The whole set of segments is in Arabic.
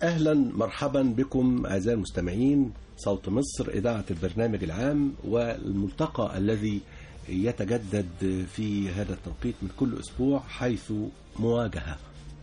أهلا مرحبا بكم أعزائي المستمعين. صوت مصر إذاعة البرنامج العام، والملتقى الذي يتجدد في هذا التوقيت من كل أسبوع حيث مواجهة.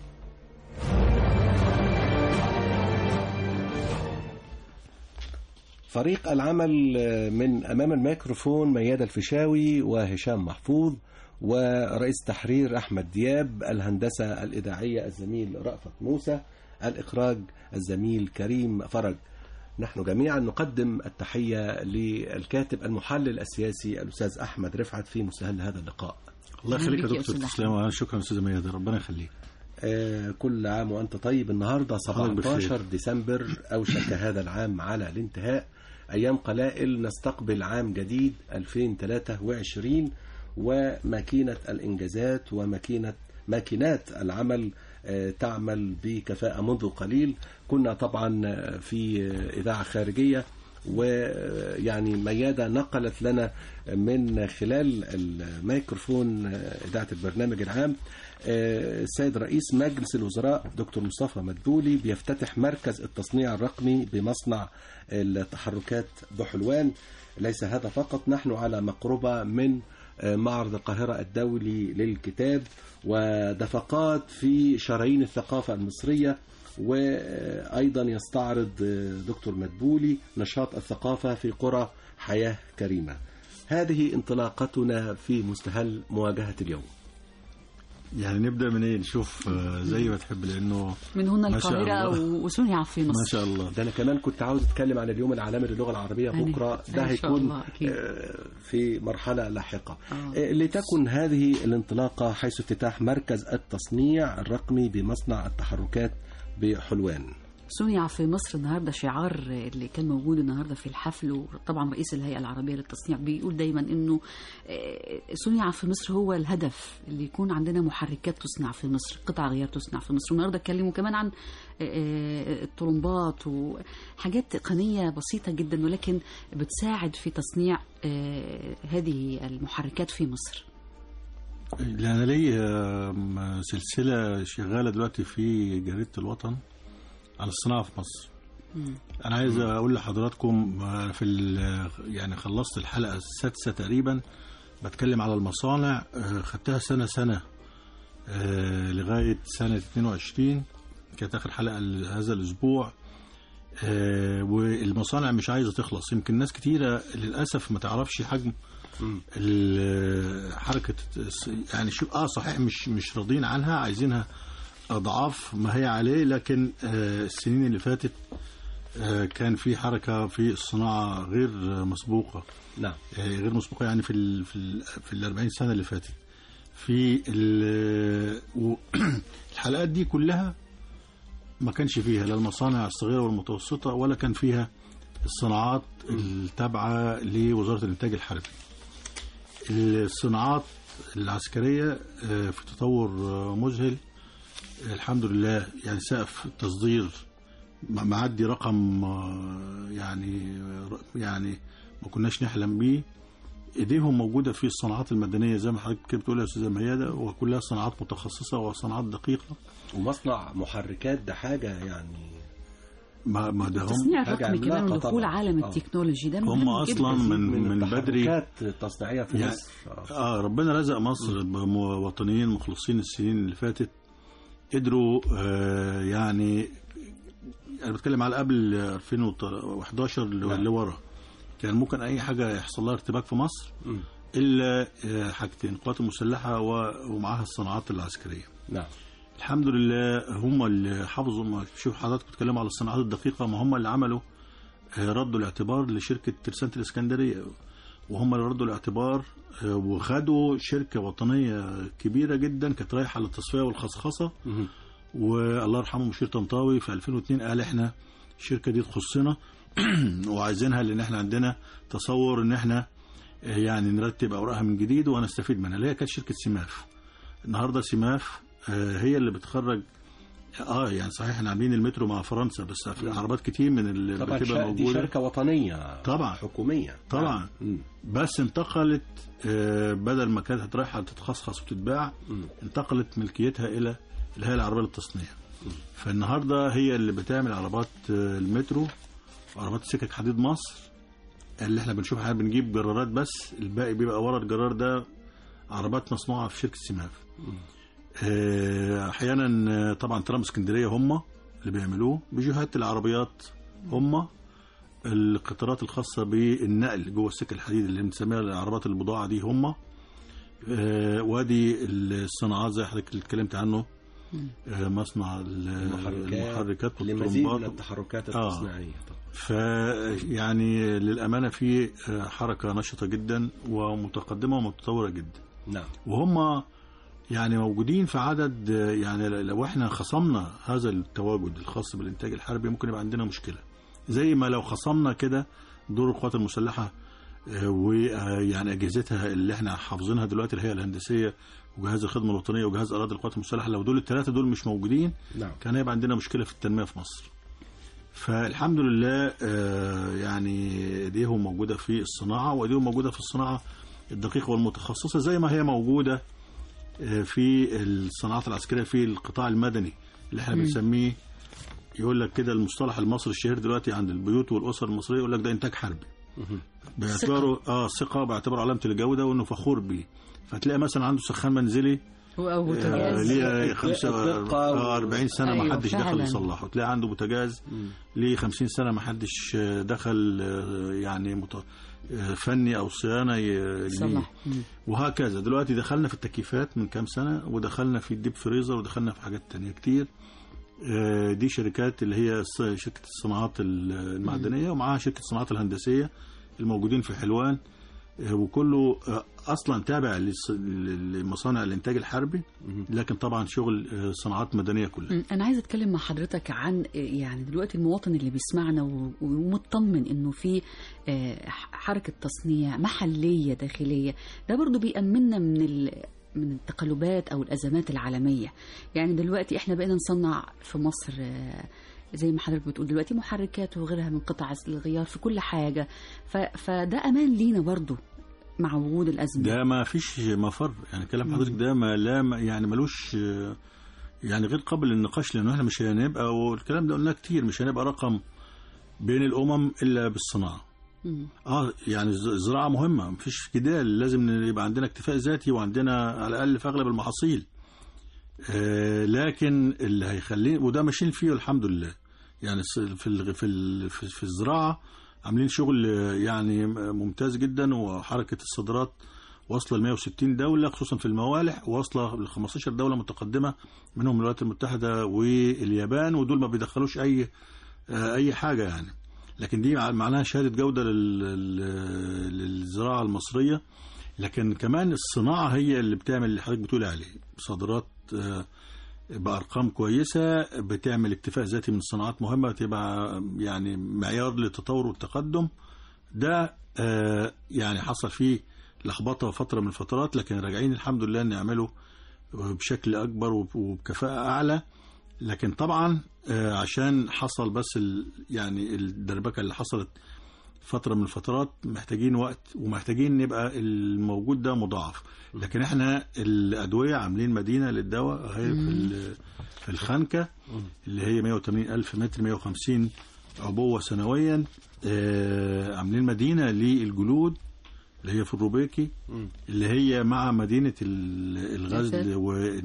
فريق العمل من أمام الميكروفون ميادة الفيشاوي وهشام محفوظ، ورئيس تحرير أحمد دياب، الهندسة الإذاعية الزميل رأفت موسى، الإخراج الزميل كريم فرج. نحن جميعا نقدم التحية للكاتب المحلل السياسي الأستاذ أحمد رفعت في مستهل هذا اللقاء. الله يخليك يا دكتور تسلم. شكرا أستاذ ميادة، ربنا يخليك. كل عام وأنت طيب. النهاردة 17 ديسمبر، أوشك هذا العام على الانتهاء. أيام قلائل نستقبل عام جديد 2023، وماكينة الإنجازات ماكينات العمل تعمل بكفاءة. منذ قليل كنا طبعا في إذاعة خارجية، ويعني ميادة نقلت لنا من خلال الميكروفون إذاعة البرنامج العام السيد رئيس مجلس الوزراء دكتور مصطفى مدبولي بيفتتح مركز التصنيع الرقمي بمصنع التحركات بحلوان. ليس هذا فقط، نحن على مقربة من معرض القاهرة الدولي للكتاب ودفقات في شرايين الثقافة المصرية، وأيضا يستعرض دكتور مدبولي نشاط الثقافة في قرى حياة كريمة. هذه انطلاقتنا في مستهل مواجهة اليوم. يعني نبدأ من ايه؟ نشوف زي ما تحب، لأنه من هنا القاهرة وصنع في مصر. ما شاء الله. ده أنا كمان كنت عاوز أتكلم عن اليوم العالمي للغة العربية بكرة، ده هيكون في مرحلة لاحقة. لتكن هذه الانطلاقة حيث افتتاح مركز التصنيع الرقمي بمصنع التحركات بحلوان. صنع في مصر النهاردة شعار اللي كان موجود النهاردة في الحفل، وطبعا رئيس الهيئة العربية للتصنيع بيقول دايما انه صنع في مصر هو الهدف، اللي يكون عندنا محركات تصنع في مصر، قطع غيار تصنع في مصر. والنهاردة اتكلموا كمان عن الطرمبات وحاجات تقنية بسيطة جدا، ولكن بتساعد في تصنيع هذه المحركات في مصر. أنا لي سلسلة شغالة دلوقتي في جريدة الوطن على الصناعة في مصر. أنا عايز أقول لحضراتكم يعني خلصت الحلقة السادسة تقريبا، بتكلم على المصانع. خدتها سنة لغاية سنة 22، كانت آخر حلقة هذا الأسبوع. والمصانع مش عايزة تخلص. يمكن ناس كتيرة للأسف ما تعرفش حجم حركة، يعني شو صحيح مش راضين عنها، عايزينها أضعاف ما هي عليه. لكن السنين اللي فاتت كان في حركة في الصناعة غير مسبوقة. نعم. غير مسبوقة يعني في 40 سنة اللي فاتت. في الحلقات دي كلها ما كانش فيها لا المصانع الصغيرة والمتوسطة، ولا كان فيها الصناعات التابعة لوزارة الإنتاج الحربي. الصناعات العسكرية في تطور مذهل الحمد لله. يعني سقف التصدير معدي رقم يعني ما كناش نحلم بيه. ايديهم موجودة في الصناعات المدنية زي ما حضرتك بتقول يا استاذة ميادة، وكلها صناعات متخصصة وصناعات دقيقة. ومصنع محركات ده حاجة يعني ما ده هم تصنيع الرقمي كمان ودخول عالم التكنولوجي ده هم اصلا من بدري تصنيعية في يعني مصر. ربنا رزق مصر بوطنيين مخلصين. السنين اللي فاتت قدروا يعني انا بتكلم على قبل 2011 لورا، كان ممكن اي حاجه يحصل لها ارتباك في مصر الا حاجتين: القوات المسلحه ومعاها الصناعات العسكريه. نعم. الحمد لله هم اللي حافظوا. ما شوف حضرتك بتتكلم على الصناعات الدقيقه، ما هم اللي عملوا ردوا الاعتبار لشركه ترسانة الاسكندريه، وهم اللي ردوا الاعتبار وخدوا شركه وطنيه كبيره جدا كانت رايحه للتصفيه والخصخصه. والله يرحمه مشير طنطاوي في 2002 قال احنا الشركه دي تخصنا وعايزينها، لان احنا عندنا تصور ان احنا يعني نرتب اوراقها من جديد ونستفيد منها، اللي هي كانت شركه سيماف. النهارده سيماف هي اللي بتخرج. يعني صحيح احنا عاملين المترو مع فرنسا، بس في عربات كتير من اللي بتبقى موجوده دي شركه وطنيه طبعا حكوميه طبعا. بس انتقلت بدل ما كانت رايحه تتخصص وتتباع، انتقلت ملكيتها الى الهيئه العربيه للتصنيع. فالنهارده هي اللي بتعمل عربات المترو وعربات سكك حديد مصر اللي احنا بنشوفها. احنا بنجيب جرارات بس، الباقي بيبقى ورا الجرار ده عربات مصنوعه في شركه سيماف. احيانا طبعا ترام اسكندريه هم اللي بيعملوه، بيجوهات العربيات هم، القطارات الخاصه بالنقل جوه السكه الحديد اللي بنسميها العربات البضاعه دي هم. وادي الصناعات زي حضرتك اللي اتكلمت عنه، مصنع المحركات لمزيد من التحركات التصنيعيه. فيعني للامانه في حركه نشطه جدا ومتقدمه ومتطوره جدا. نعم. وهم يعني موجودين في عدد، يعني لو احنا خصمنا هذا التواجد الخاص بالانتاج الحربي ممكن يبقى عندنا مشكله، زي ما لو خصمنا كده دور القوات المسلحه ويعني اجهزتها اللي احنا حافظينها دلوقتي اللي هي الهندسيه وجهاز الخدمه الوطنيه وجهاز اراضي القوات المسلحه، لو دول الثلاثه دول مش موجودين نعم. كان هيبقى عندنا مشكله في التنميه في مصر. فالحمد لله يعني ايديهم موجوده في الصناعه، وايديهم موجوده في الصناعه الدقيقه والمتخصصه زي ما هي موجوده في الصناعات العسكريه في القطاع المدني اللي احنا بنسميه، يقول لك كده المصطلح المصري الشهير دلوقتي عند البيوت والاسر المصريه يقول لك ده انتاج حربي. باعتباره ثقه، باعتباره علامه الجوده وانه فخور بيه. فتلاقي مثلا عنده سخان منزلي ليه 45 سنه ما حدش دخل يصلحه، تلاقي عنده بوتاجاز ليه 50 سنه ما حدش دخل يعني فني او صيانه يصلح، وهكذا. دلوقتي دخلنا في التكييفات من كام سنه، ودخلنا في الديب فريزر، ودخلنا في حاجات تانية كتير. دي شركات اللي هي شركه الصناعات المعدنيه ومعاها شركه الصناعات الهندسيه الموجودين في حلوان، وكله اصلا تابع لمصانع الانتاج الحربي، لكن طبعا شغل صناعات مدنيه كلها. انا عايزه اتكلم مع حضرتك عن يعني دلوقتي المواطن اللي بيسمعنا ومطمن انه في حركه تصنيع محليه داخليه، ده برضو بيأمننا من التقلبات او الازمات العالميه. يعني دلوقتي احنا بقينا نصنع في مصر زي ما حضرتك بتقول دلوقتي محركات وغيرها من قطع الغيار في كل حاجة، فده أمان لينا برضو مع وجود الأزمة. ده ما فيش مفر، يعني كلام حضرتك ده ما لا يعني ملوش يعني غير قابل للنقاش، لأنه احنا مش هنبقى، والكلام ده قلناه كتير، مش هنبقى رقم بين الأمم إلا بالصناعة. يعني الزراعة مهمة، مفيش جدال، لازم يبقى عندنا اكتفاء ذاتي وعندنا على الأقل في أغلب المحاصيل. لكن اللي هيخليه، وده ماشيين فيه الحمد لله، يعني في الزراعة عاملين شغل يعني ممتاز جدا، وحركة الصادرات واصلة ل 160 دولة خصوصا في الموالح، واصلة ل 15 دولة متقدمة منهم الولايات المتحدة واليابان، ودول ما بيدخلوش أي حاجة يعني. لكن دي معناها شهادة جودة للزراعة المصرية. لكن كمان الصناعة هي اللي بتعمل اللي حضرتك بتقول عليه، صادرات بأرقام كويسة، بتعمل اكتفاء ذاتي من الصناعات مهمة، تبقى يعني معيار للتطور والتقدم. ده يعني حصل فيه لخبطة فترة من الفترات، لكن راجعين الحمد لله نعمله بشكل أكبر وبكفاءة أعلى. لكن طبعا عشان حصل بس يعني الدربكة اللي حصلت فترة من الفترات محتاجين وقت، ومحتاجين نبقى الموجود ده مضاعف. لكن احنا الأدوية عاملين مدينة للدواء هي في الخنكة اللي هي 180,000 متر، 150 عبوة سنويا. عاملين مدينة للجلود اللي هي في الروبيكي، اللي هي مع مدينة الغزل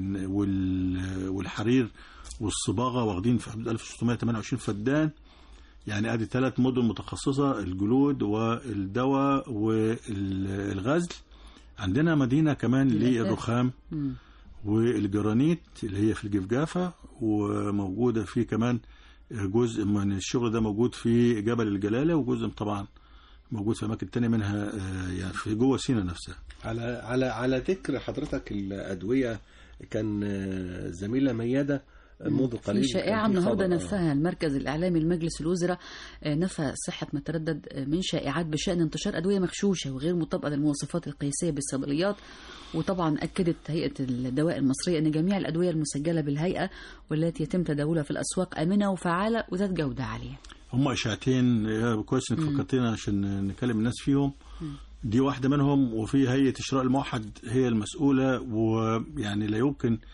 والحرير والصباغة، واخدين في حدود 1628 فدان. يعني ادي 3 مدن متخصصة، الجلود والدواء والغزل. عندنا مدينة كمان للرخام والجرانيت اللي هي في الجفجافة، وموجودة في كمان جزء من الشغل ده موجود في جبل الجلالة، وجزء طبعا موجود في أماكن تانية منها يعني في جوه سينا نفسها. على ذكر حضرتك الأدوية، كان زميلة ميادة منذ قليل في شائعة النهارده نفاها المركز الإعلامي لمجلس الوزراء، نفى صحة ما تردد من شائعات بشأن انتشار أدوية مغشوشة وغير مطابقة للمواصفات القياسية بالصيدليات. وطبعا أكدت هيئة الدواء المصرية أن جميع الأدوية المسجلة بالهيئة والتي يتم تداولها في الأسواق آمنة وفعالة وذات جودة عالية. هم إشاعتين كويس إنك فكرتينا عشان نكلم الناس فيهم. دي واحدة منهم، وفي هيئة الشراء الموحد هي المسؤولة، ويعني لا يمكن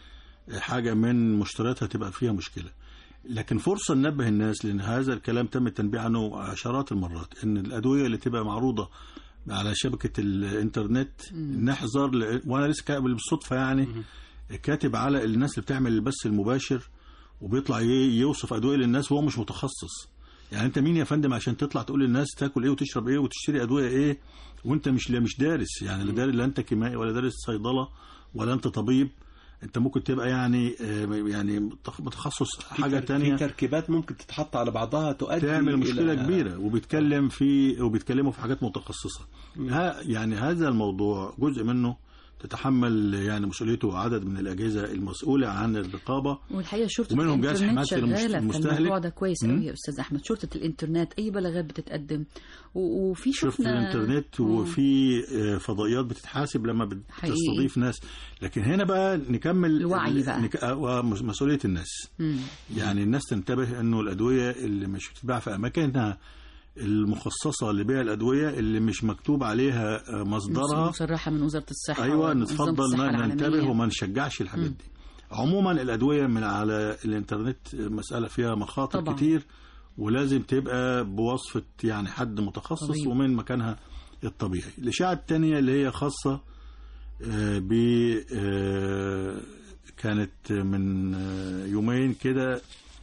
حاجة من مشترياتها تبقى فيها مشكلة. لكن فرصة ننبه الناس، لأن هذا الكلام تم التنبيه عنه عشرات المرات، إن الأدوية اللي تبقى معروضة على شبكة الإنترنت نحذر. وأنا لسه كاتب بالصدفة يعني كاتب على الناس اللي بتعمل البث المباشر وبيطلع يوصف أدوية للناس وهو مش متخصص. يعني أنت مين يا فندم عشان تطلع تقول للناس تاكل إيه وتشرب إيه وتشتري أدوية إيه وأنت مش دارس، يعني لا أنت كيميائي ولا دارس صيدلة ولا أنت طبيب. انت ممكن تبقى يعني متخصص حاجه تانية، في تركيبات ممكن تتحط على بعضها تؤدي تعمل مشكله كبيره، وبيتكلموا في حاجات متخصصه. يعني هذا الموضوع جزء منه تتحمل يعني مسؤوليته عدد من الأجهزة المسؤولة عن الرقابة، والحقيقة شرطة ومنهم جهاز حماية المستهلك. الموضوع ده كويس قوي يا أستاذ أحمد. شرطة الإنترنت أي بلاغات بتتقدم وفي شرطة الإنترنت وفي فضائيات بتتحاسب لما بتستضيف ناس. لكن هنا بقى نكمل الوعي بقى ومسؤولية الناس. يعني الناس تنتبه أنه الأدوية اللي مش بتتباع في أماكنها المخصصة لبيع الأدوية اللي مش مكتوب عليها مصدرها مصرحة من وزارة الصحة، أيوة نتفضل ننتبه وما نشجعش الحاجات دي. عموما الأدوية من على الإنترنت مسألة فيها مخاطر طبعا. كتير، ولازم تبقى بوصفة يعني حد متخصص طبيعي. ومن مكانها الطبيعي. الإشاعة الثانية اللي هي خاصة كانت من يومين كده،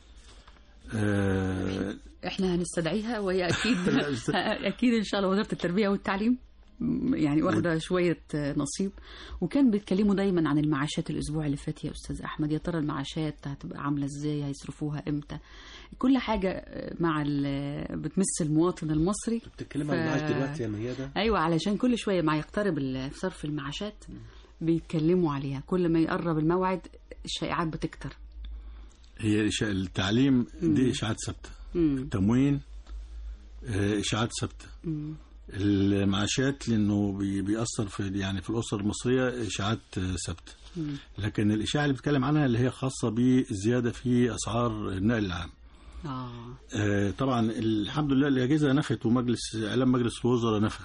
احنا هنستدعيها وهي اكيد اكيد ان شاء الله وزارة التربية والتعليم يعني واخده شوية نصيب. وكان بيتكلموا دايما عن المعاشات الاسبوع اللي فات يا استاذ احمد. يا ترى المعاشات هتبقى عاملة ازاي، هيصرفوها امتى، كل حاجة مع بتمس المواطن المصري. بتتكلم عن المعاش دلوقتي يا ميادة؟ ايوه، علشان كل شوية ما يقترب صرف المعاشات بيتكلموا عليها، كل ما يقرب الموعد الشائعات بتكتر. هي التعليم دي اشاعات ثابته، التموين اشاعات ثابته، المعاشات لانه بيأثر في يعني في الاسر المصريه اشاعات ثابته. لكن الاشاعه اللي بتكلم عنها اللي هي خاصه بالزياده في اسعار النقل العام. طبعا الحمد لله الاجهزه نفت ومجلس مجلس الوزراء نفى.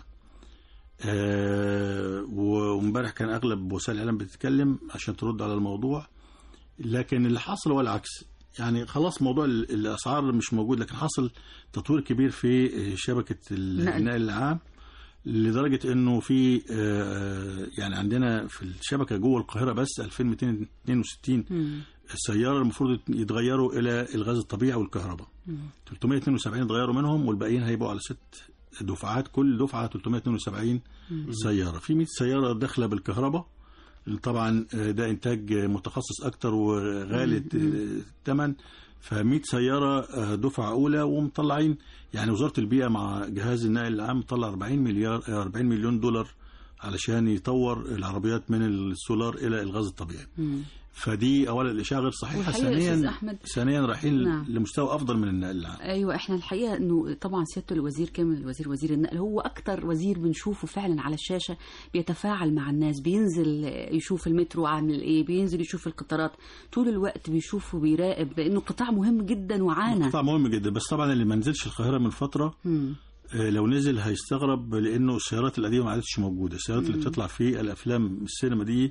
وامبارح كان اغلب وسائل الاعلام بتتكلم عشان ترد على الموضوع، لكن اللي حصل هو العكس. يعني خلاص موضوع الأسعار مش موجود، لكن حصل تطوير كبير في شبكة النقل العام لدرجة انه في يعني عندنا في الشبكة جوه القاهرة بس 2262 سيارة المفروض يتغيروا إلى الغاز الطبيعي والكهرباء. 372 اتغيروا منهم، والباقيين هيبقوا على 6 دفعات، كل دفعة 372 سيارة. في 100 سيارة داخلة بالكهرباء، طبعا ده إنتاج متخصص أكتر وغالي الثمن، ف100 سيارة دفعة أولى، ومطلعين يعني وزارة البيئة مع جهاز النقل العام طلع 40 مليون دولار علشان يطور العربيات من السولار إلى الغاز الطبيعي. فدي اولا الاشاعه غير صحيحه، ثانيا رايحين لمستوى افضل من النقل العام. ايوه، احنا الحقيقه انه طبعا سياده الوزير كامل وزير النقل هو اكتر وزير بنشوفه فعلا على الشاشه بيتفاعل مع الناس، بينزل يشوف المترو عامل ايه، بينزل يشوف القطارات، طول الوقت بيشوفه وبيراقب، لانه قطاع مهم جدا وعانى. قطاع مهم جدا، بس طبعا اللي ما نزلش القاهره من فتره لو نزل هيستغرب، لانه السيارات القديمه ما عادتش موجوده. السيارات اللي بتطلع في الافلام السينما دي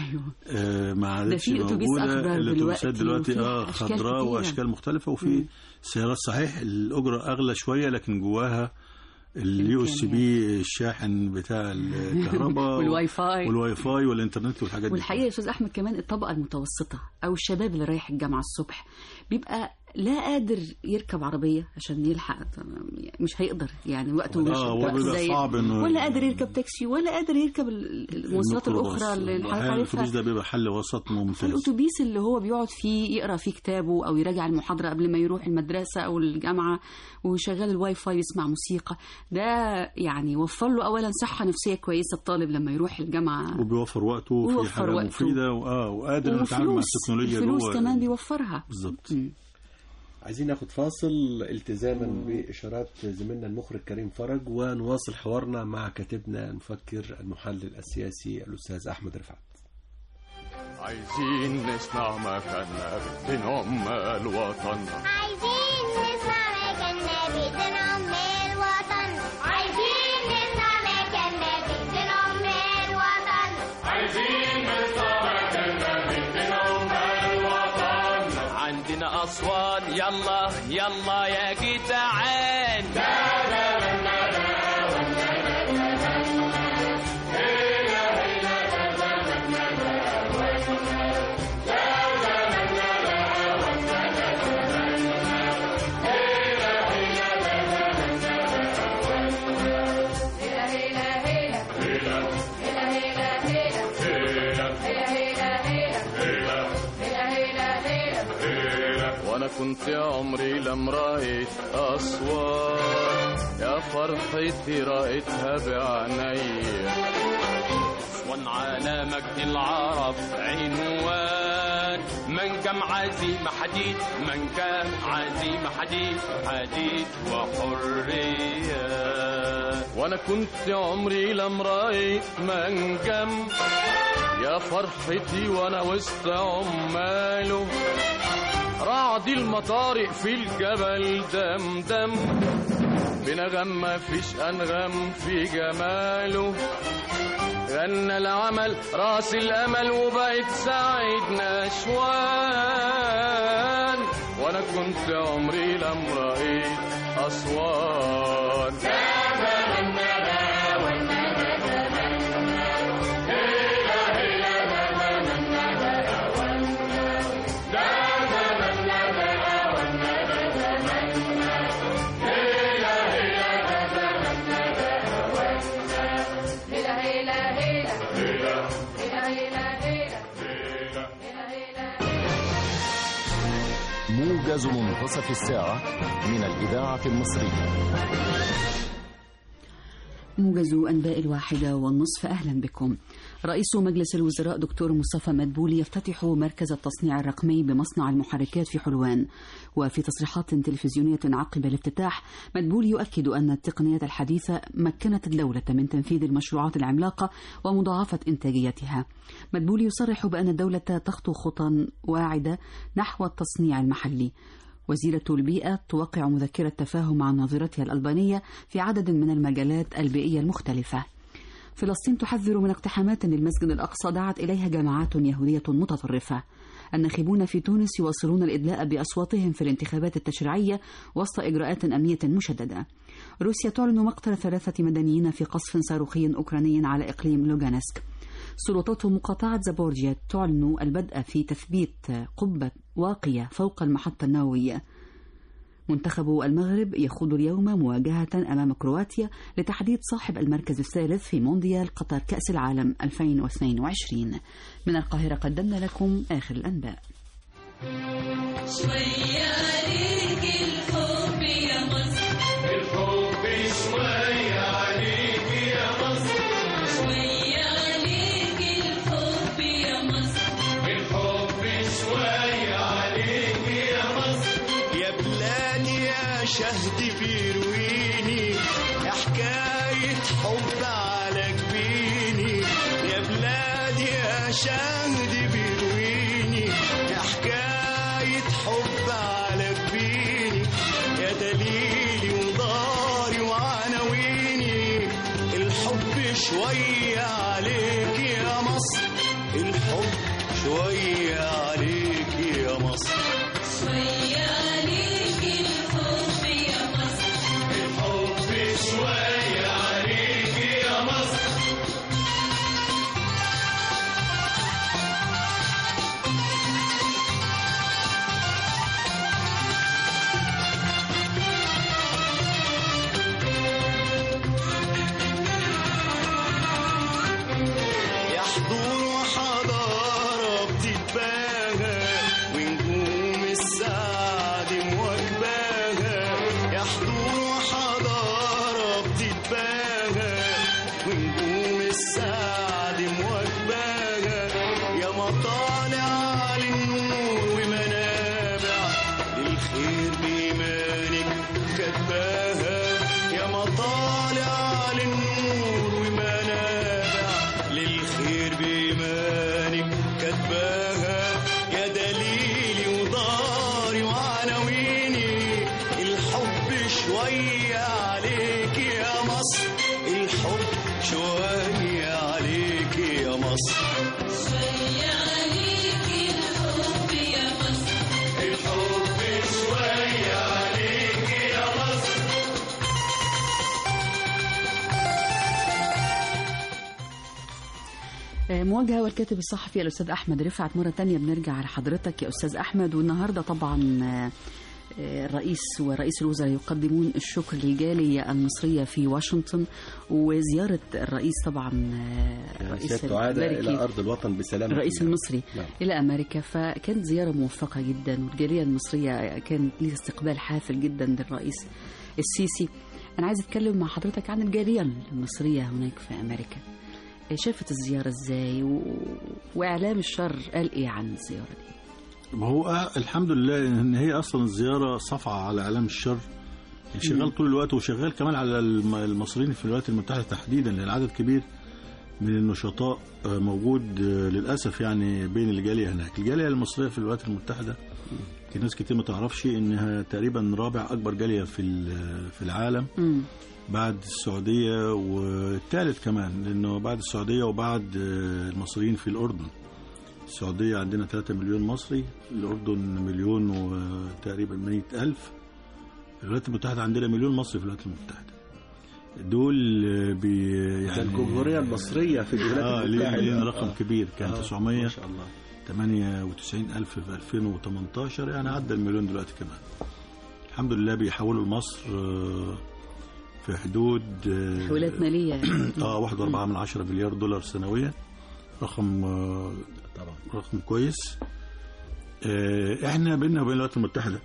ما عادتش موجوده. الاتوبيسات دلوقتي خضراء واشكال مختلفه، وفي سيارات صحيح الاجره اغلى شويه لكن جواها اليو اس بي الشاحن بتاع الكهرباء والواي فاي والانترنت والحاجات دي. والحقيقه يا استاذ احمد كمان الطبقه المتوسطه او الشباب اللي رايح الجامعه الصبح بيبقى لا قادر يركب عربيه عشان يلحق، مش هيقدر يعني وقته مش زي صعب إنه ولا قادر يركب تاكسي ولا قادر يركب المواصلات الاخرى اللي حضرتك عارفها. الاتوبيس ده بيبقى حل وسط ممتاز. الاتوبيس اللي هو بيقعد فيه يقرا فيه كتابه او يراجع المحاضره قبل ما يروح المدرسه او الجامعه، وشغال الواي فاي يسمع موسيقى، ده يعني وفر له اولا صحه نفسيه كويسه الطالب لما يروح الجامعه، وبيوفر وقته في حاجه مفيده وقادر يتعامل مع التكنولوجيا جوه. فلوس كمان بيوفرها بالظبط. عايزين ناخد فاصل التزاما بإشارات زميلنا المخرج كريم فرج، ونواصل حوارنا مع كاتبنا المفكر المحلل السياسي الأستاذ أحمد رفعت. عايزين نسمع مكاننا بنعم الوطن، عايزين نسمع مكاننا بنعم الوطن، عايزين نسمع مكاننا بنعم الوطن، عايزين نسمع مكاننا بنعم الوطن. أسوان يلا يلا يا جدعان. وانا كنت عمري لم رأيت أسوان يا فرحتي رأيتها بعيني. أسوان على مجد العرب عنوان منجم عزيمة حديد منجم عزيمة حديد حديد وحرية. وانا كنت عمري لم رأيت منجم يا فرحتي وانا وسط عماله. رعد المطارق في الجبل دمدم بنغم ما فيش أنغم في جماله. غنى العمل راس الأمل وبقيت سعيد نشوان. وأنا كنت عمري لم رأيت أسوان. موجز منتصف الساعة من الإذاعة المصرية. موجز أنباء 1:30. أهلا بكم. رئيس مجلس الوزراء دكتور مصطفى مدبولي يفتتح مركز التصنيع الرقمي بمصنع المحركات في حلوان. وفي تصريحات تلفزيونية عقب الافتتاح مدبولي يؤكد أن التقنيات الحديثة مكنت الدولة من تنفيذ المشروعات العملاقة ومضاعفة إنتاجيتها. مدبولي يصرح بأن الدولة تخطو خطى واعدة نحو التصنيع المحلي. وزيرة البيئة توقع مذكرة تفاهم مع ناظرتها الألبانية في عدد من المجالات البيئية المختلفة. فلسطين تحذر من اقتحامات للمسجد الأقصى دعت إليها جماعات يهودية متطرفة. الناخبون في تونس يواصلون الإدلاء بأصواتهم في الانتخابات التشريعية وسط إجراءات أمنية مشددة. روسيا تعلن مقتل 3 مدنيين في قصف صاروخي أوكراني على إقليم لوغانسك. سلطات مقاطعة زابورجيا تعلن البدء في تثبيت قبة واقية فوق المحطة النووية. منتخب المغرب يخوض اليوم مواجهة أمام كرواتيا لتحديد صاحب المركز الثالث في مونديال قطر كأس العالم 2022. من القاهرة قدمنا لكم آخر الأنباء. شوية عليك الحب يا مصر، الحب شوية عليك يا مصر، شوية عليك الحب يا مصر، الحب شوية عليك يا مصر. يا بلادي يا شهد بيرويني يا حكاية حب على جبيني. يا بلادي يا شهد بيرويني يا حكاية حب على جبيني. يا دليلي وداري وعناويني الحب شوية عليك يا مصر، الحب شوية عليك يا مصر. شوية عليك الحب يا مصر، الحب شوية عليك يا مصر. يا حضور وحضارة بتتباهى ونجوم السعد مواكباها. يا حضور وحضارة بتتباهى ونجوم السعد مواكباها. يا مطالع للنور ومنابع للخير بإيمانك كتباها. يا مطالع للنور ومنابع للخير بإيمانك كتباها. يا دليلي وداري وعناويني الحب شوية عليك يا مصر، الحب شوية عليك يا مصر. شوية عليك الحب يا مصر، الحب مواجهة والكاتب الصحفي الأستاذ أحمد رفعت. مرة تانية بنرجع لحضرتك يا أستاذ أحمد. والنهاردة طبعا الرئيس ورئيس الوزراء يقدمون الشكر للجالية المصرية في واشنطن، وزيارة الرئيس طبعا سيادته عاد إلى أرض الوطن بسلام الرئيس المصري نعم. إلى أمريكا، فكانت زيارة موفقة جدا، والجالية المصرية كانت لها استقبال حافل جدا للرئيس السيسي. أنا عايز أتكلم مع حضرتك عن الجالية المصرية هناك في أمريكا. شافت الزيارة إزاي وإعلام الشر قال إيه عن الزيارة دي؟ هو الحمد لله ان هي اصلا الزياره صفعه على اعلام الشر شغال طول الوقت، وشغال كمان على المصريين في الولايات المتحده تحديدا، لان عدد كبير من النشطاء موجود للاسف يعني بين الجاليه هناك. الجاليه المصريه في الولايات المتحده ناس كتير ما تعرفش انها تقريبا رابع اكبر جاليه في العالم بعد السعوديه، والثالث كمان لانه بعد السعوديه وبعد المصريين في الاردن. السعودية عندنا 3 مليون مصري، الأردن مليون وتقريبا 100,000. الولايات المتحدة عندنا مليون مصري في الولايات المتحدة. دول يعني الجمهورية المصرية في الولايات المتحدة لين رقم كبير، كان 998,000 في 2018، يعني عدى المليون دلوقتي كمان. الحمد لله بيحولوا لمصر في حدود تحويلات مالية 1.4 مليار دولار سنويا. رقم طبعا رقم كويس. احنا بيننا وبين الولايات المتحدة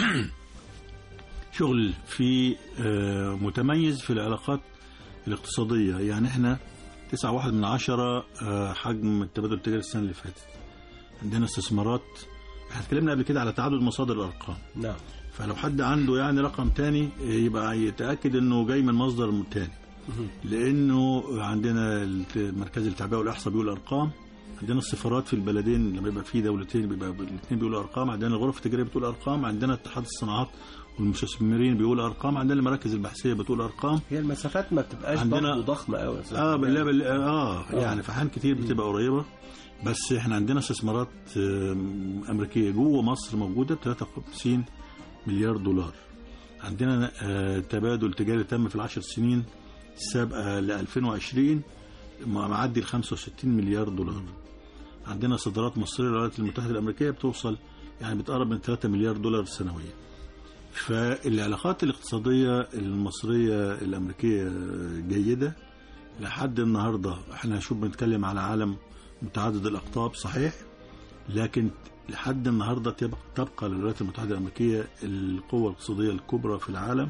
شغل في متميز في العلاقات الاقتصادية. يعني احنا 9.1 حجم التبادل التجاري السنة اللي فاتت. عندنا استثمارات، احنا اتكلمنا قبل كده على تعدد مصادر الارقام. نعم. فلو حد عنده يعني رقم تاني يبقى يتأكد انه جاي من مصدر تاني، لانه عندنا مركز التعبئه والاحصاء بيقول ارقام، عندنا السفارات في البلدين لما يبقى في دولتين بيبقى الاثنين بيقولوا ارقام، عندنا الغرف التجاريه بتقول ارقام، عندنا اتحاد الصناعات والمستثمرين بيقول ارقام، عندنا المراكز البحثيه بتقول ارقام. هي المسافات ما بتبقاش عندنا ضخمه قوي يعني في حال كتير بتبقى قريبه، بس احنا عندنا استثمارات امريكيه جوه مصر موجوده 53 مليار دولار. عندنا تبادل تجاري تم في ال10 سنين السابقة ل 2020 معدي ال 65 مليار دولار. عندنا صادرات مصرية للولايات المتحدة الأمريكية بتوصل يعني بتقرب من 3 مليار دولار سنويا. فالعلاقات الاقتصادية المصرية الأمريكية جيدة لحد النهاردة. احنا شوف بنتكلم على عالم متعدد الأقطاب صحيح، لكن لحد النهاردة تبقى للولايات المتحدة الأمريكية القوة الاقتصادية الكبرى في العالم.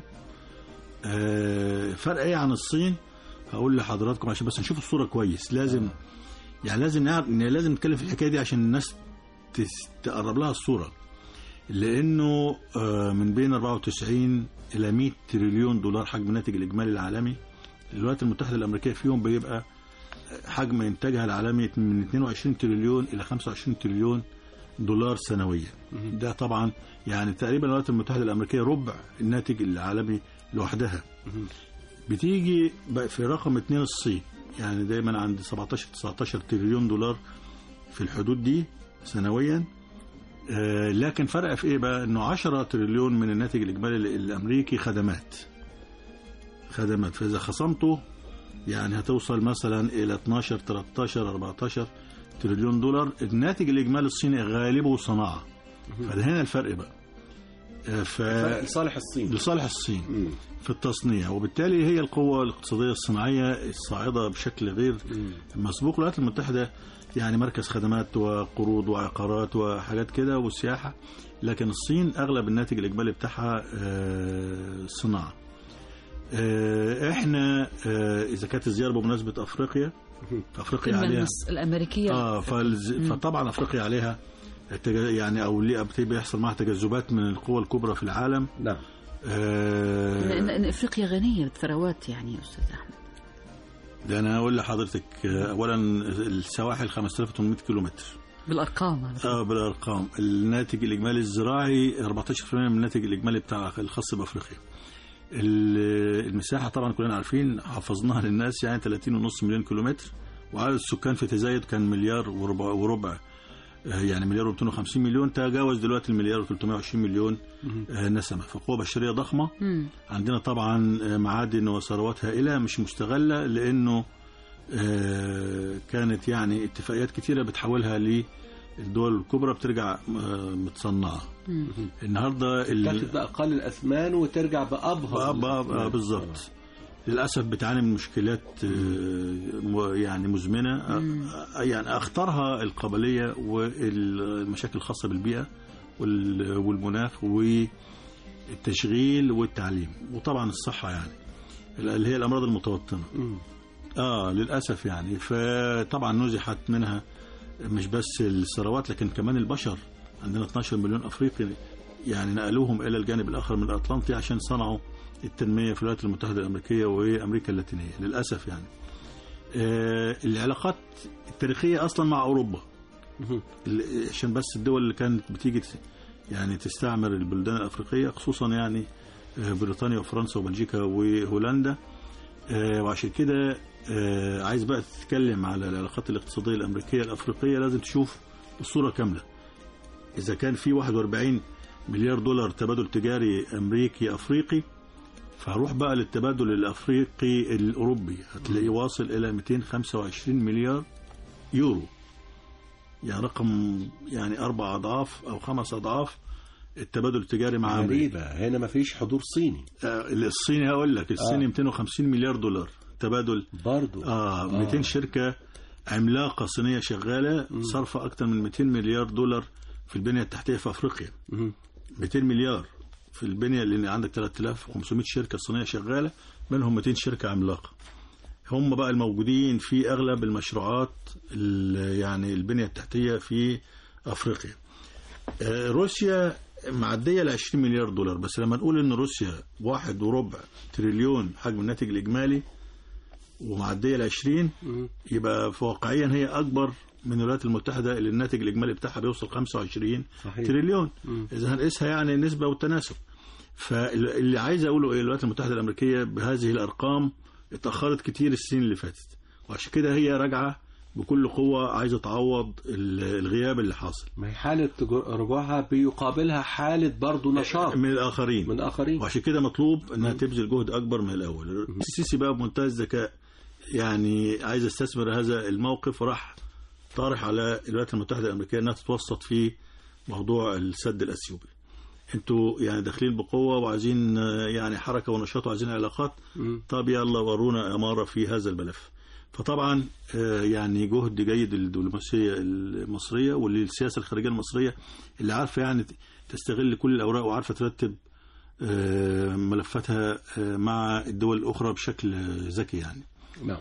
فرق ايه عن الصين هقول لحضراتكم عشان بس نشوف الصورة كويس. لازم يعني لازم نتكلم في الحكاية دي عشان الناس تقرب لها الصورة، لأنه من بين 94 إلى 100 تريليون دولار حجم الناتج الإجمالي العالمي. الولايات المتحدة الأمريكية فيهم بيبقى حجم إنتاجها العالمي من 22 تريليون إلى 25 تريليون دولار سنويا. ده طبعا يعني تقريبا الولايات المتحدة الأمريكية ربع الناتج العالمي لوحدها. بتيجي في رقم 2 الصين، يعني دايما عند 17-19 تريليون دولار في الحدود دي سنويا. لكن فرق في ايه بقى؟ انه 10 تريليون من الناتج الاجمالي الامريكي خدمات. فاذا خصمته يعني هتوصل مثلا الى 12 13 14 تريليون دولار. الناتج الاجمالي الصيني غالبه صناعه. فده هنا الفرق بقى. لصالح الصين في التصنيع، وبالتالي هي القوة الاقتصادية الصناعية الصاعدة بشكل غير مسبوق. الولايات المتحدة يعني مركز خدمات وقروض وعقارات وحاجات كده والسياحة، لكن الصين أغلب الناتج الإجمالي بتاعها صناعة. احنا إذا كانت الزيارة بمناسبة أفريقيا عليها الأمريكية فطبعا أفريقيا عليها يعني او اللي بيحصل معها تجاذبات من القوى الكبرى في العالم. نعم. لأن افريقيا غنيه بثروات يعني يا استاذ احمد. ده انا اقول لحضرتك اولا السواحل 5800 كيلومتر بالارقام. بالارقام. الناتج الاجمالي الزراعي 14% من الناتج الاجمالي بتاع الخاص بافريقيا. المساحه طبعا كلنا عارفين حفظناها للناس يعني 30.5 مليون كيلومتر، وعدد السكان في تزايد كان مليار وربع يعني مليار و250 مليون، تجاوز دلوقتي المليار و320 مليون نسمة. فقوة بشرية ضخمة. عندنا طبعا معادن وثروات هائلة مش مستغلة، لأنه كانت يعني اتفاقيات كتيرة بتحولها للدول الكبرى بترجع متصنعة. النهاردة تاخد بأقل الأثمان وترجع بأبهر. بالظبط. للأسف بتعاني من مشكلات يعني مزمنة، يعني أخطرها القبلية والمشاكل الخاصة بالبيئة والمناخ والتشغيل والتعليم، وطبعا الصحة يعني اللي هي الأمراض المتوطنة. للأسف يعني. فطبعا نزحت منها مش بس الثروات لكن كمان البشر. عندنا 12 مليون أفريقي يعني نقلوهم إلى الجانب الآخر من الأطلنطي عشان صنعوا التنمية في الولايات المتحدة الأمريكية وأمريكا اللاتينية للأسف يعني. العلاقات التاريخية أصلا مع أوروبا، عشان بس الدول اللي كانت بتيجي يعني تستعمر البلدان الأفريقية خصوصا يعني بريطانيا وفرنسا وبلجيكا وهولندا. وعشان كده عايز بقى تتكلم على العلاقات الاقتصادية الأمريكية الأفريقية لازم تشوف الصورة كاملة. إذا كان في 41 مليار دولار تبادل تجاري أمريكي أفريقي، فهروح بقى للتبادل الأفريقي الأوروبي هتلاقيه واصل إلى 225 مليار يورو، يعني رقم يعني 4 أضعاف أو 5 أضعاف التبادل التجاري مع غريبة. هنا ما فيش حضور صيني. الصيني هقول لك الصيني 250 مليار دولار تبادل برضو. 200 شركة عملاقة صينية شغالة صرفة أكثر من 200 مليار دولار في البنية التحتية في أفريقيا. 200 مليار في البنية اللي عندك 3500 شركة صينية شغالة، منهم 200 شركة عملاقة. هم بقى الموجودين في أغلب المشروعات يعني البنية التحتية في أفريقيا. روسيا معدية ل20 مليار دولار، بس لما نقول إن روسيا 1.25 تريليون حجم الناتج الإجمالي ومعدية ل20 يبقى واقعيا هي أكبر من الولايات المتحدة اللي الناتج الإجمالي بتاعها بيوصل 25 صحيح. تريليون. إذا هنقيسها يعني النسبة والتناسب. فاللي عايز أقوله إيه، الولايات المتحدة الأمريكية بهذه الأرقام اتأخرت كتير السنين اللي فاتت، وعشان كده هي راجعة بكل قوة عايزة تعوض الغياب اللي حاصل. ما هي حالة رجوعها بيقابلها حالة برضو نشاط من الآخرين. وعشان كده مطلوب أنها تبذل جهد أكبر من الأول. السيسي بقى بمنتهى الذكاء يعني عايز يستثمر هذا الموقف، وراح طارح على الولايات المتحدة الأمريكية أنها تتوسط في موضوع السد الأثيوبي. انتوا يعني داخلين بقوة وعايزين يعني حركة ونشاط وعايزين علاقات، طب يلا ورونا أمارة في هذا الملف. فطبعا يعني جهد جيد للدبلوماسية المصرية وللسياسة الخارجية المصرية اللي عارفة يعني تستغل كل الأوراق وعارفة ترتب ملفاتها مع الدول الأخرى بشكل ذكي يعني. نعم.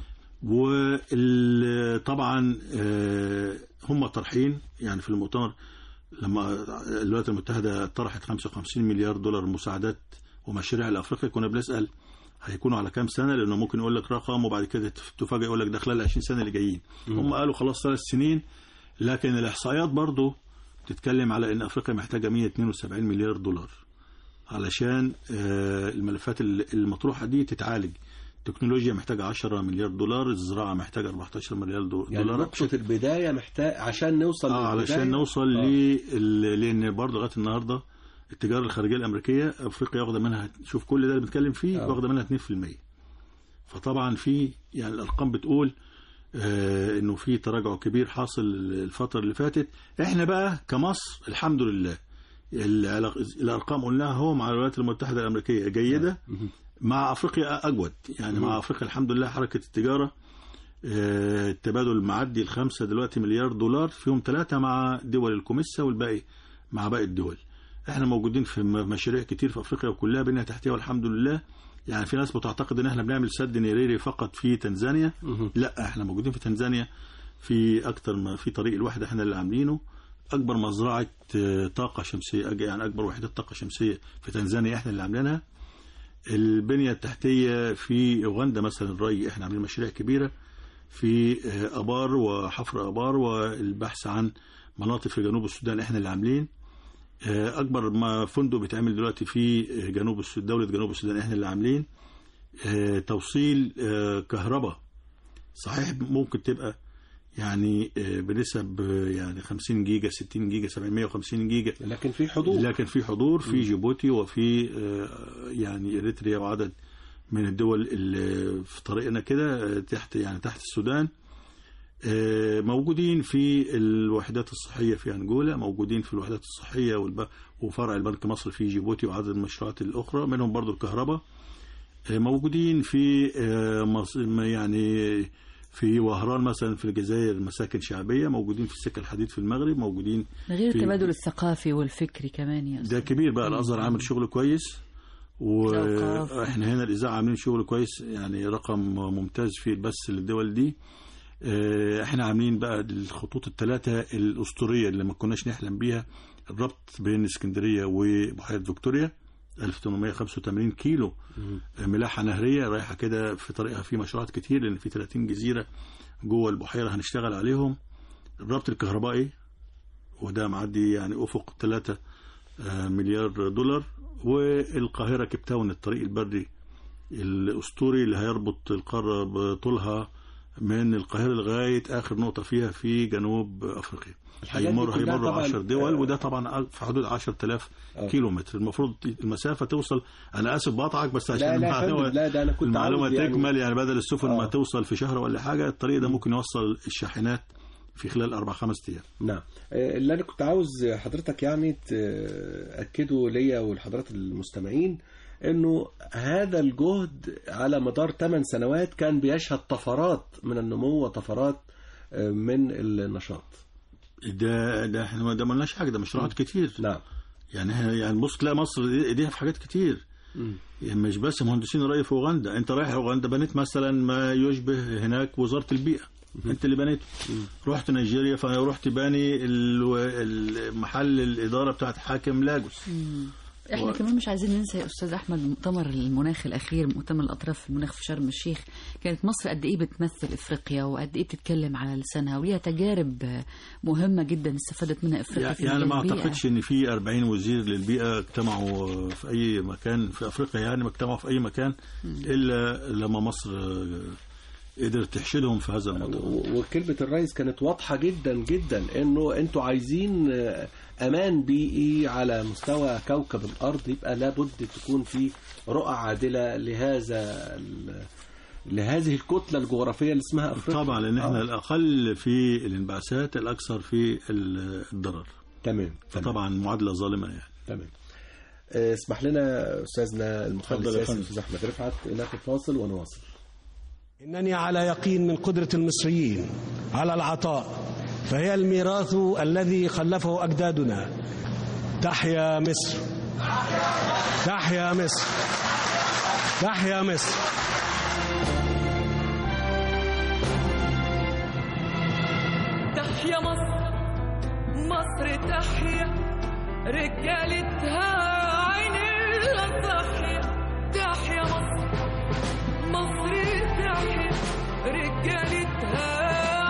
وطبعا هم طرحين يعني في المؤتمر لما الولايات المتحدة طرحت 55 مليار دولار مساعدات ومشاريع لأفريقيا، كنا بنسأل هيكونوا على كام سنة، لأنه ممكن يقول لك رقم وبعد كده تفاجئ يقول لك ده خلال 20 سنة اللي جايين. هم قالوا خلاص 3 سنين، لكن الإحصائيات برضو بتتكلم على أن أفريقيا محتاجة 172 مليار دولار علشان الملفات المطروحة دي تتعالج. التكنولوجيا محتاجة 10 مليار دولار، الزراعة محتاجة 14 مليار دولار. يعني نقطة البداية محتاج عشان نوصل علشان نوصل لأن برضو لغاية النهاردة التجارة الخارجية الأمريكية أفريقيا واخدة منها، شوف كل ده اللي بنتكلم فيه واخدة منها 2%. فطبعا في يعني الأرقام بتقول إنه في تراجع كبير حاصل الفترة اللي فاتت. إحنا بقى كمصر الحمد لله الأرقام قلناها هو مع الولايات المتحدة الأمريكية جيدة، مع أفريقيا أجود يعني. مع أفريقيا الحمد لله حركة التجارة التبادل معدي ال5 دلوقتي مليار دولار، فيهم 3 مع دول الكوميسا والباقي مع باقي الدول. احنا موجودين في مشاريع كتير في أفريقيا وكلها بنية تحتية والحمد لله. يعني في ناس بتعتقد ان احنا بنعمل سد نيريري فقط في تنزانيا، لا احنا موجودين في تنزانيا في اكتر ما في طريق الوحدة احنا اللي عاملينه، اكبر مزرعة طاقة شمسية يعني اكبر وحدة طاقة شمسية في تنزانيا احنا اللي عاملينها. البنية التحتية في أوغندا مثلا الري احنا عاملين مشاريع كبيرة في أبار وحفر أبار، والبحث عن مناطق في جنوب السودان احنا اللي عاملين. أكبر ما فندق بيتعمل دلوقتي في جنوب السودان، دولة جنوب السودان احنا اللي عاملين. توصيل كهرباء صحيح ممكن تبقى يعني بنسب يعني 50 جيجا 60 جيجا 750 جيجا، لكن في حضور في جيبوتي وفي يعني إريتريا وعدد من الدول اللي في طريقنا كده تحت السودان، موجودين في الوحدات الصحية في أنجولا، موجودين في الوحدات الصحية وفرع البنك مصر في جيبوتي وعدد المشروعات الأخرى منهم برضو الكهرباء. موجودين في يعني في وهران مثلا في الجزائر مساكن شعبية، موجودين في السكة الحديد في المغرب، موجودين غير التبادل الثقافي والفكري كمان يا ده كبير بقى. الأزهر عامل شغل كويس، واحنا هنا الإذاعة عاملين شغل كويس، يعني رقم ممتاز في البث للدول دي. احنا عاملين بقى الخطوط الثلاثة الأسطورية اللي ما كناش نحلم بيها، الربط بين اسكندرية وبحيرة فيكتوريا 1885 كيلو ملاحة نهرية رايحة كده في طريقها في مشروعات كتير، لأن في 30 جزيرة جوه البحيرة هنشتغل عليهم. الربط الكهربائي وده معدي يعني أفق 3 مليار دولار. والقاهرة كيب تاون الطريق البري الأسطوري اللي هيربط القارة بطولها من القاهرة لغاية آخر نقطة فيها في جنوب أفريقيا. هيمر 10 دول، وده طبعا في حدود 10,000 كيلومتر. المفروض المسافة توصل، أنا آسف بقطعك بس عشان المعلومة تكمل، يعني بدل السفن ما توصل في شهر ولا حاجة، الطريق ده ممكن يوصل الشاحنات في خلال 4-5 أيام. نعم. اللي أنا كنت عاوز حضرتك يعني تأكدوا ليا والحضرات المستمعين انه هذا الجهد على مدار 8 سنوات كان بيشهد طفرات من النمو وطفرات من النشاط. ده احنا ما لناش حاجه، ده مشروعات كتير. نعم. يعني بص تلاقي مصر ايديها في حاجات كتير. يعني مش بس مهندسين ري في اوغندا، انت رايح اوغندا بنيت مثلا ما يشبه هناك وزاره البيئه، انت اللي بنيته. رحت نيجيريا فرحت باني المحل الاداره بتاعت حاكم لاجوس. احنا كمان مش عايزين ننسى يا استاذ احمد مؤتمر المناخ الاخير، مؤتمر الاطراف في المناخ في شرم الشيخ. كانت مصر قد ايه بتمثل افريقيا وقد ايه بتتكلم على لسانها، وليها تجارب مهمه جدا استفادت منها افريقيا في يعني ما اعتقدش ان في 40 وزير للبيئه اجتمعوا في اي مكان في افريقيا، يعني ما اجتمعوا في اي مكان الا لما مصر قدرت تحشدهم في هذا الموضوع. وكلمه الرئيس كانت واضحه جدا جدا، انه انتوا عايزين أمان بيئي على مستوى كوكب الأرض، يبقى لابد تكون في رؤى عادلة لهذه الكتلة الجغرافية اللي اسمها أفريقيا. طبعا لأن احنا الأقل في الانبعاثات، الأكثر في الضرر. تمام. فطبعا معادلة ظالمة يعني. تمام. اسمح لنا أستاذنا المخرج السياسي الأستاذ أحمد رفعت ناخد فاصل ونواصل. إنني على يقين من قدرة المصريين على العطاء، فهي الميراث الذي خلفه أجدادنا. تحيا مصر، تحيا مصر، تحيا مصر. تحيا مصر، مصر تحيا، رجالتها عينيها صاحية. تحيا مصر، مصر تحيا، رجالتها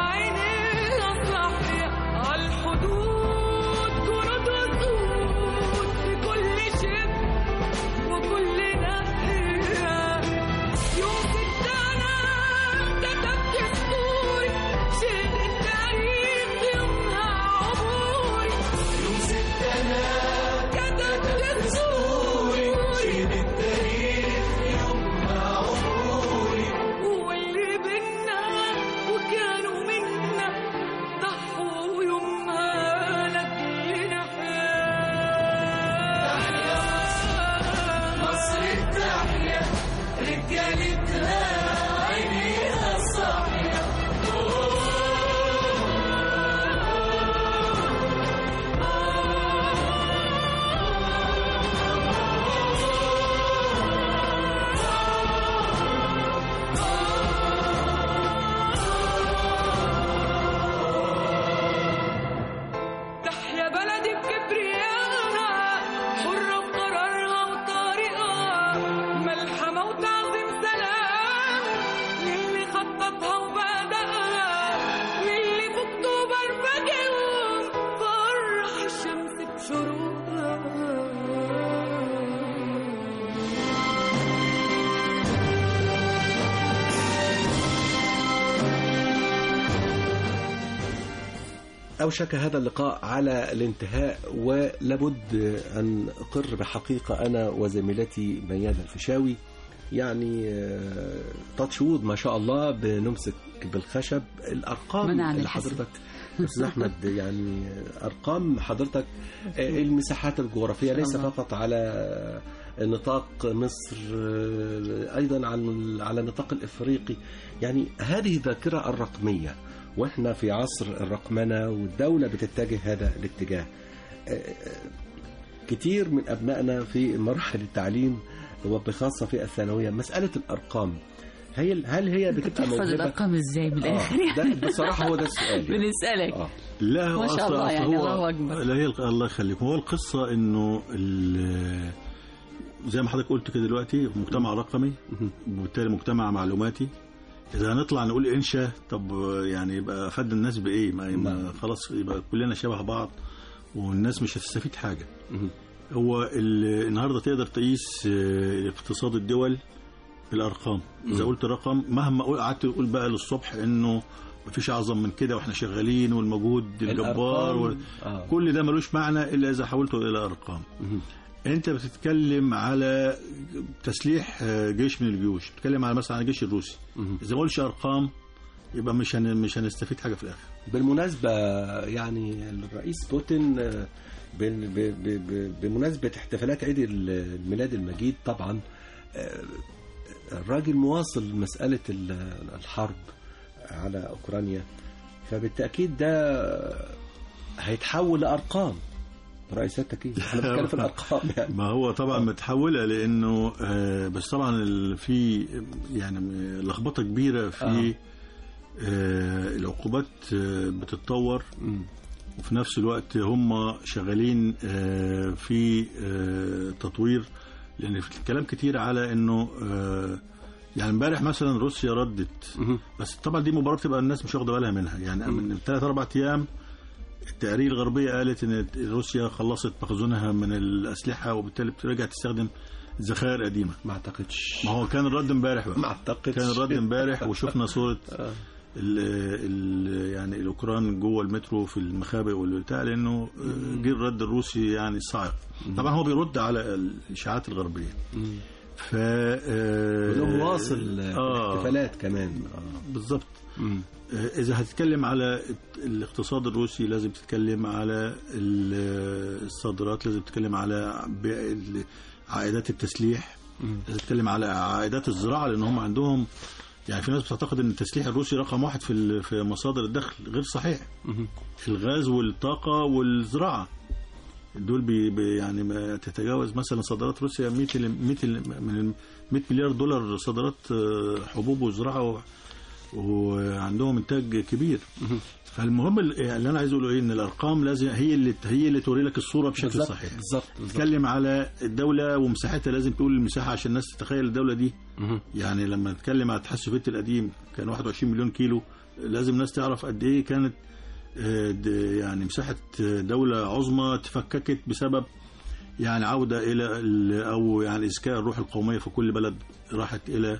أوشك هذا اللقاء على الانتهاء، ولابد أن أقر بحقيقة أنا وزميلتي ميادة الفيشاوي يعني تاتش وود ما شاء الله، بنمسك بالخشب. الارقام اللي حضرتك استاذ احمد يعني ارقام حضرتك، المساحات الجغرافيه ليس فقط على نطاق مصر، ايضا على النطاق الافريقي. يعني هذه ذاكره الرقميه، واحنا في عصر الرقمنه والدوله بتتجه هذا الاتجاه. كتير من ابنائنا في مراحل التعليم وبخاصه في الثانويه مساله الارقام، هل هي بتبقى موجوده؟ تحفظ الارقام ازاي من الاخر؟ ده بصراحه هو ده السؤال. بنسالك. لا ما شاء الله يعني الله اكبر. لا هي الله يخليكم، هو القصه انه زي ما حضرتك قلت كده دلوقتي مجتمع رقمي وبالتالي مجتمع معلوماتي. اذا هنطلع نقول انشاء، طب يعني يبقى افاد الناس بايه؟ ما خلاص يبقى كلنا شبه بعض والناس مش هتستفيد حاجه. هو النهارده تقدر تقيس اقتصاد الدول بالارقام. اذا قلت رقم مهما قعدت تقول بقى للصبح انه مفيش اعظم من كده واحنا شغالين والمجهود الجبار كل ده ملوش معنى الا اذا حولته الى ارقام. انت بتتكلم على تسليح جيش من الجيوش، بتتكلم على مثلا على الجيش الروسي. اذا ما قلتش ارقام يبقى مش هنستفيد حاجه في الاخر. بالمناسبه يعني الرئيس بوتين بمناسبه احتفالات عيد الميلاد المجيد طبعا الراجل مواصل مساله الحرب على اوكرانيا، فبالتاكيد ده هيتحول لارقام. رئيسات تكييف احنا بنتكلم في الارقام يعني. ما هو طبعا متحوله لانه بس طبعا في يعني لخبطه كبيره في العقوبات بتتطور وفي نفس الوقت هم شغالين في تطوير، لان في الكلام كتير على انه يعني امبارح مثلا روسيا ردت، بس طبعا دي مباراه تبقى الناس مش واخده بالها منها. يعني من 3-4 ايام التقارير الغربيه قالت ان روسيا خلصت مخزونها من الاسلحه وبالتالي رجعت تستخدم ذخائر قديمه. ما اعتقدش. ما هو كان الرد امبارح بقى. ما اعتقدش. كان الرد امبارح وشفنا صوره يعني الاوكران جوه المترو في المخابئ والبتاع، لانه جه الرد الروسي يعني صاعق. طبعا هو بيرد على الاشاعات الغربيه. ف واصل الاحتفالات كمان. بالظبط. إذا هتتكلم على الاقتصاد الروسي لازم تتكلم على الصادرات، لازم تتكلم على عائدات التسليح، لازم تتكلم على عائدات الزراعة، لأن هم عندهم يعني في ناس بتعتقد أن التسليح الروسي رقم 1 في مصادر الدخل. غير صحيح. الغاز والطاقة والزراعة دول يعني ما تتجاوز مثلا صادرات روسيا 100 مليار دولار صادرات حبوب وزراعة، وعندهم انتاج كبير. فالمهم اللي انا عايز اقوله ايه، ان الارقام لازم هي اللي توري لك الصوره بشكل صحيح. بالظبط. تتكلم على الدوله ومساحتها، لازم تقول المساحه عشان الناس تتخيل الدوله دي. يعني لما نتكلم على الاتحاد السوفيتي القديم كان 21 مليون كيلو، لازم الناس تعرف قد ايه كانت يعني مساحه دوله عظمى تفككت بسبب يعني عوده الى او يعني اذكاء الروح القوميه في كل بلد، راحت الى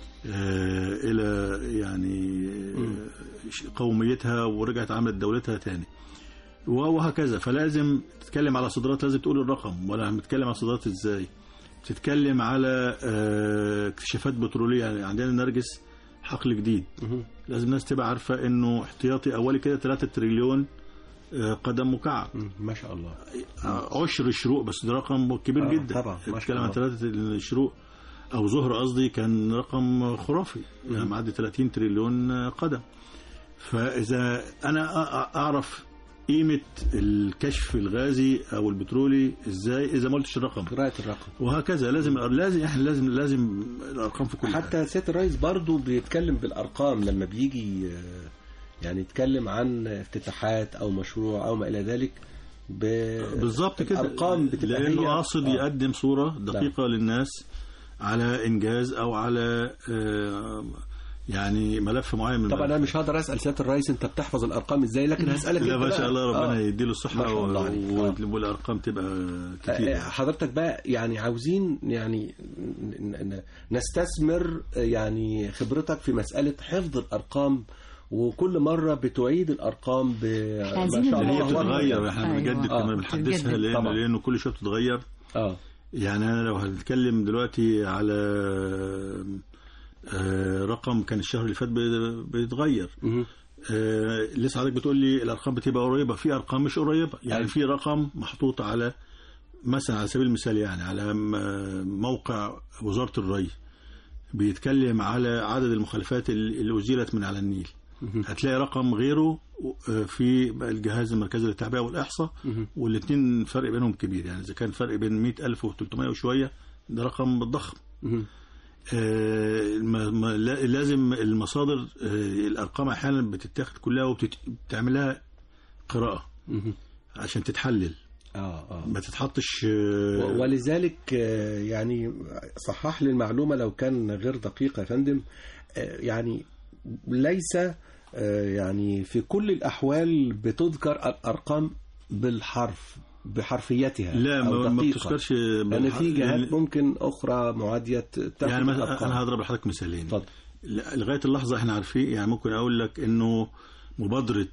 يعني قوميتها ورجعت عملت دولتها تاني وهكذا. فلازم تتكلم على صادرات، لازم تقول الرقم. ولا هنتكلم على صادرات ازاي؟ تتكلم على اكتشافات بترولية. يعني عندنا نرجس حقل جديد، لازم الناس تبقى عارفة انه احتياطي اولي كده 3 تريليون قدم مكعب. ما شاء الله. عشر الشروق، بس ده رقم كبير جدا. طبعا. تتكلم عن 3 شروق او زهر قصدي، كان رقم خرافي يعني معدي 30 تريليون قدم. فاذا انا اعرف قيمه الكشف الغازي او البترولي ازاي اذا ما قلتش الرقم، قراءه الرقم وهكذا. لازم الارقام في كل حتى سياده الرئيس برضو بيتكلم بالارقام لما بيجي يعني يتكلم عن افتتاحات او مشروع او ما الى ذلك. بالظبط كده. الارقام بتبقى لانه قاصد يقدم صوره دقيقه للناس على انجاز او على يعني ملف معين من طبعا انا مش هقدر اسال سياده الرئيس انت بتحفظ الارقام ازاي، لكن هسالك لا ما شاء الله ربنا يديله الصحه والارقام تبقى كتير. حضرتك بقى يعني عاوزين يعني نستثمر يعني خبرتك في مساله حفظ الارقام، وكل مرة بتعيد الأرقام ما شاء الله. هي بتتغير، احنا بنجدد كمان بنحدثها لأنه كل شوية بتتغير. يعني أنا لو هنتكلم دلوقتي على رقم كان الشهر اللي فات بيتغير. لسه حضرتك بتقول لي الارقام بتبقى قريبه، في ارقام مش قريبه، يعني في رقم محطوط على مثلا على سبيل المثال يعني على موقع وزاره الري بيتكلم على عدد المخالفات اللي ازيلت من على النيل، هتلاقي رقم غيره في الجهاز المركزي للتعبئه والاحصاء، والاثنين فرق بينهم كبير، يعني اذا كان فرق بين 100,000 و300 وشويه ده رقم ضخم. لازم المصادر الارقام احيانا بتتاخد كلها وبتعملها قراءه عشان تتحلل، ما تتحطش. ولذلك يعني صحح لي المعلومه لو كان غير دقيقه يا فندم، يعني ليس يعني في كل الأحوال بتذكر الأرقام بحرفيتها، لا ما بتذكرش، لأن في جهات ممكن أخرى معادية تاخد يعني الأرقام. أنا هضرب لحضرتك مثالين. لغاية اللحظة احنا عارفين، يعني ممكن أقول لك إنه مبادرة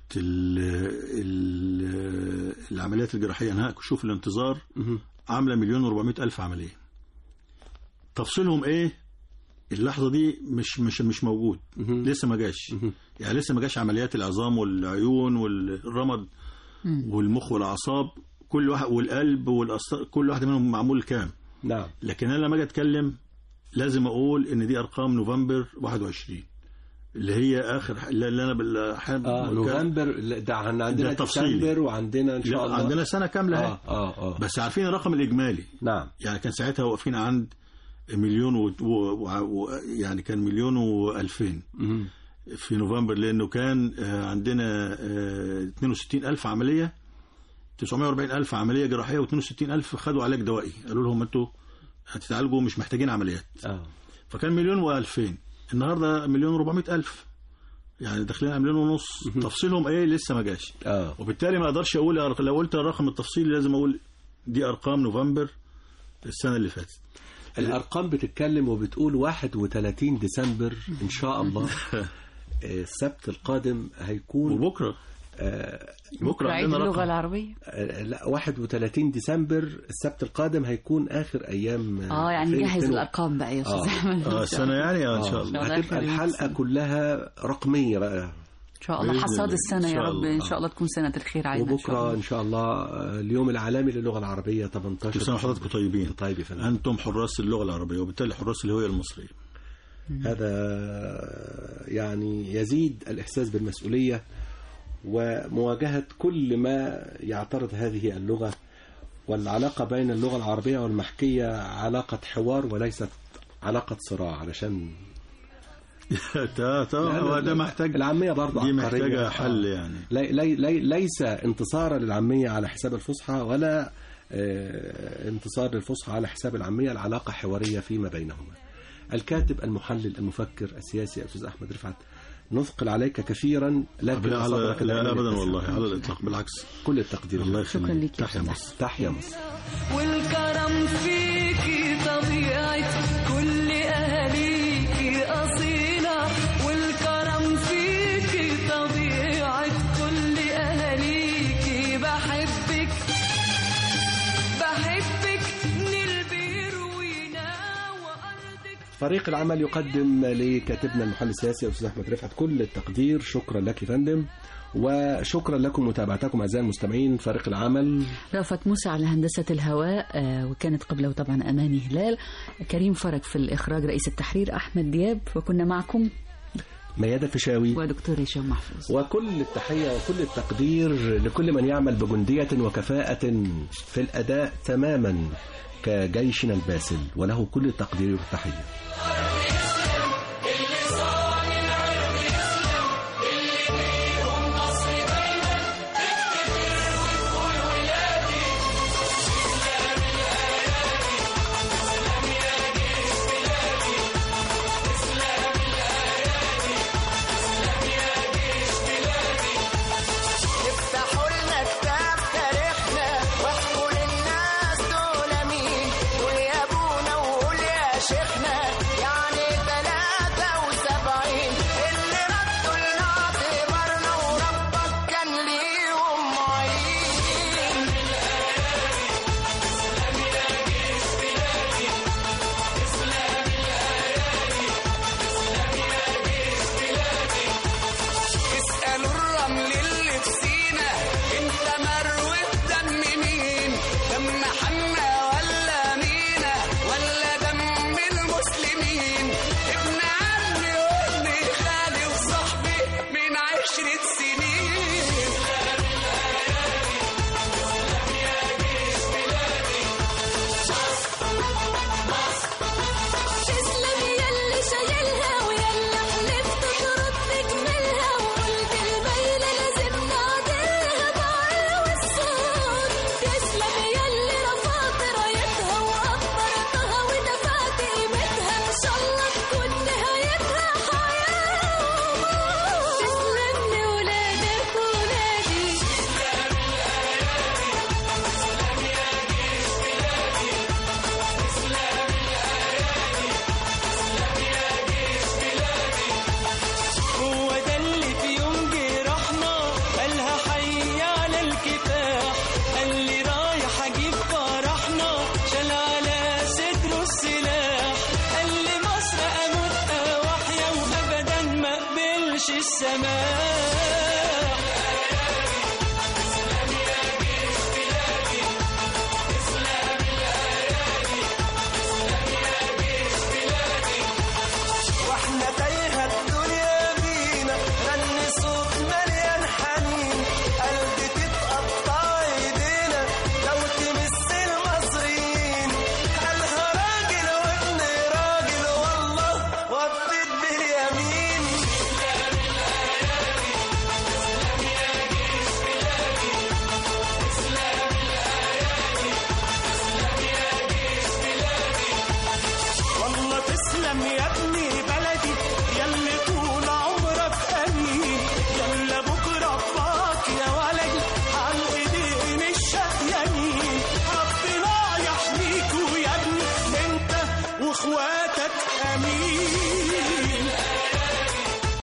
العمليات الجراحية انهاء كشوف الانتظار عاملة 1,400,000 عملية. تفصيلهم ايه اللحظة دي مش موجود، لسه ما جاش، يعني لسه ما جاش عمليات العظام والعيون والرمد والمخ والأعصاب، كل واحد والقلب كل واحد منهم معمول كام. نعم. لكن أنا لما أجي أتكلم لازم أقول إن دي أرقام نوفمبر 21 اللي هي آخر اللي أنا نوفمبر ده عندنا ديسمبر وعندنا إن شاء الله عندنا سنة كاملة. بس عارفين الرقم الإجمالي. نعم. يعني كان ساعتها واقفين عند 1,000,000 يعني كان 1,200,000 في نوفمبر، لأنه كان عندنا 62,000 عملية، 940,000 عملية جراحية و62,000 خدوا علاج دوائي، قالوا لهم أنتوا هتتعالجوا مش محتاجين عمليات. فكان 1,200,000. النهاردة 1,400,000، يعني داخلين على 1,500,000. تفصيلهم ايه لسه ما جاش. وبالتالي ما اقدرش اقول، لو قلت الرقم التفصيلي لازم اقول دي ارقام نوفمبر السنة اللي فاتت. الارقام بتتكلم وبتقول 31 ديسمبر ان شاء الله السبت القادم هيكون، وبكره بكره عيد اللغة العربية. لا 31 ديسمبر السبت القادم هيكون اخر ايام. يعني جهز الارقام بقى يا استاذ احمد. السنه يعني ان شاء الله هتبقى الحلقة كلها رقمية بقى ان شاء الله، حصاد السنة يا رب، ان شاء الله تكون سنة الخير علينا. وبكره ان شاء الله اليوم العالمي للغة العربية 18. كل سنة وحضراتكم طيبين. طيب يا فندم. انتم حراس اللغة العربية وبالتالي حراس الهوية المصرية. هذا يعني يزيد الإحساس بالمسؤولية ومواجهة كل ما يعترض هذه اللغة، والعلاقة بين اللغة العربية والمحكية علاقة حوار وليست علاقة صراع، علشان ده محتاج العامية برضه، دي محتاجة حل يعني. ليس انتصارا للعامية على حساب الفصحى ولا انتصار للفصحى على حساب العامية، العلاقة حوارية فيما بينهما. الكاتب المحلل المفكر السياسي أستاذ أحمد رفعت، نثقل عليك كثيرا، لكن لا أبدا والله على الإطلاق، بالعكس كل التقدير. الله يخليك. تحيا مصر. تحيا مصر. والكرم فيكي طبيعة كل أهاليكي أصيلة، والكرم فيكي طبيعة كل أهاليكي، بحبك من البير وينا وأرضك. فريق العمل يقدم لكاتبنا المحلل السياسي الأستاذ أحمد رفعت كل التقدير. شكرا لك يا فندم، وشكرا لكم متابعتكم أعزائي المستمعين. فريق العمل رأفت موسى على هندسة الهواء، وكانت قبله طبعا أماني هلال، كريم فرج في الإخراج، رئيس التحرير أحمد دياب، وكنا معكم ميادة فيشاوي ودكتور هشام محفوظ. وكل التحية وكل التقدير لكل من يعمل بجندية وكفاءة في الأداء تماما كجيشنا الباسل، وله كل التقدير والتحية. شيخنا يا السماء